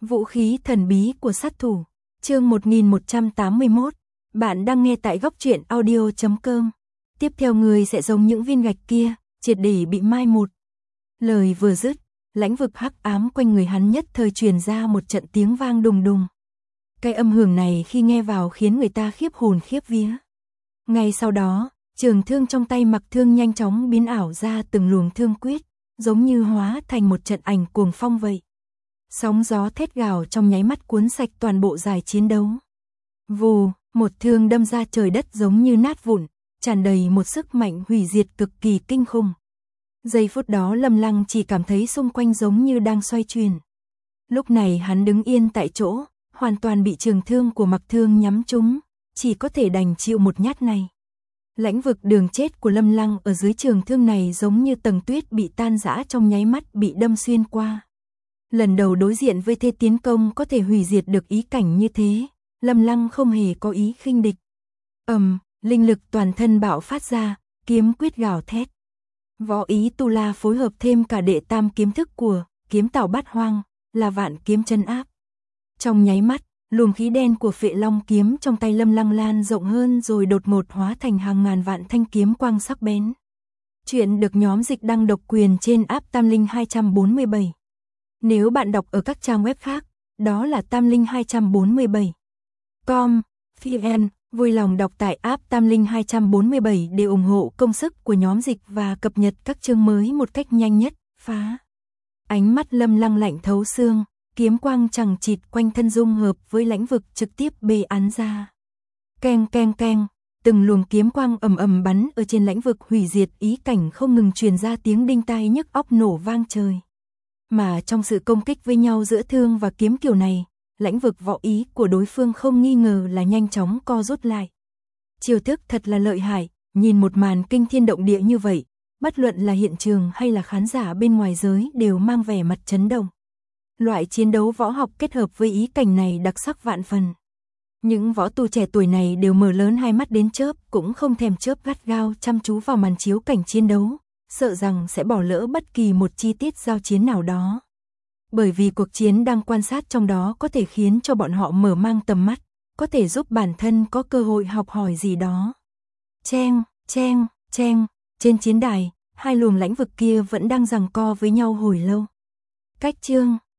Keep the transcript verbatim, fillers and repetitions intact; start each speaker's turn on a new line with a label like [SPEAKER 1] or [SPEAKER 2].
[SPEAKER 1] Vũ khí thần bí của sát thủ, chương một nghìn một trăm tám mươi mốt. Bạn đang nghe tại góc truyện audio chấm com. Tiếp theo người sẽ giống những viên gạch kia, triệt để bị mai một. Lời vừa dứt, lãnh vực hắc ám quanh người hắn nhất thời truyền ra một trận tiếng vang đùng đùng. Cái âm hưởng này khi nghe vào khiến người ta khiếp hồn khiếp vía. Ngay sau đó, trường thương trong tay Mặc Thương nhanh chóng biến ảo ra từng luồng thương quyết, giống như hóa thành một trận ảnh cuồng phong vậy. Sóng gió thét gào trong nháy mắt cuốn sạch toàn bộ giải chiến đấu. Vù, một thương đâm ra trời đất giống như nát vụn, tràn đầy một sức mạnh hủy diệt cực kỳ kinh khủng. Giây phút đó Lâm Lăng chỉ cảm thấy xung quanh giống như đang xoay chuyển. Lúc này hắn đứng yên tại chỗ, hoàn toàn bị trường thương của Mặc Thương nhắm trúng, chỉ có thể đành chịu một nhát này. Lãnh vực đường chết của Lâm Lăng ở dưới trường thương này giống như tầng tuyết bị tan rã trong nháy mắt bị đâm xuyên qua. Lần đầu đối diện với thế tiến công có thể hủy diệt được ý cảnh như thế, Lâm Lăng không hề có ý khinh địch. Ầm, linh lực toàn thân bạo phát ra, kiếm quyết gào thét. Võ ý tu la phối hợp thêm cả đệ tam kiếm thức của kiếm tảo bát hoang, là vạn kiếm chân áp. Trong nháy mắt, luồng khí đen của Phệ Long kiếm trong tay Lâm Lăng lan rộng hơn rồi đột ngột hóa thành hàng ngàn vạn thanh kiếm quang sắc bén. Chuyện được nhóm dịch đăng độc quyền trên app Tam Linh hai bốn bảy. Nếu bạn đọc ở các trang web khác, đó là Tam Linh hai bốn bảy. Com, vn, vui lòng đọc tại app Tam Linh hai bốn bảy để ủng hộ công sức của nhóm dịch và cập nhật các chương mới một cách nhanh nhất. Phá. Ánh mắt Lâm Lăng lạnh thấu xương, kiếm quang chằng chịt quanh thân dung hợp với lãnh vực trực tiếp bê án ra. Keng keng keng, từng luồng kiếm quang ầm ầm bắn ở trên lãnh vực hủy diệt, ý cảnh không ngừng truyền ra tiếng đinh tai nhức óc nổ vang trời. Mà trong sự công kích với nhau giữa thương và kiếm kiểu này, lãnh vực võ ý của đối phương không nghi ngờ là nhanh chóng co rút lại. Chiêu thức thật là lợi hại, nhìn một màn kinh thiên động địa như vậy, bất luận là hiện trường hay là khán giả bên ngoài giới đều mang vẻ mặt chấn động. Loại chiến đấu võ học kết hợp với ý cảnh này đặc sắc vạn phần. Những võ tu trẻ tuổi này đều mở lớn hai mắt đến chớp, cũng không thèm chớp, gắt gao chăm chú vào màn chiếu cảnh chiến đấu, sợ rằng sẽ bỏ lỡ bất kỳ một chi tiết giao chiến nào đó. Bởi vì cuộc chiến đang quan sát trong đó có thể khiến cho bọn họ mở mang tầm mắt, có thể giúp bản thân có cơ hội học hỏi gì đó. Cheng, cheng, cheng, trên chiến đài, hai luồng lãnh vực kia vẫn đang giằng co với nhau hồi lâu. Cách chương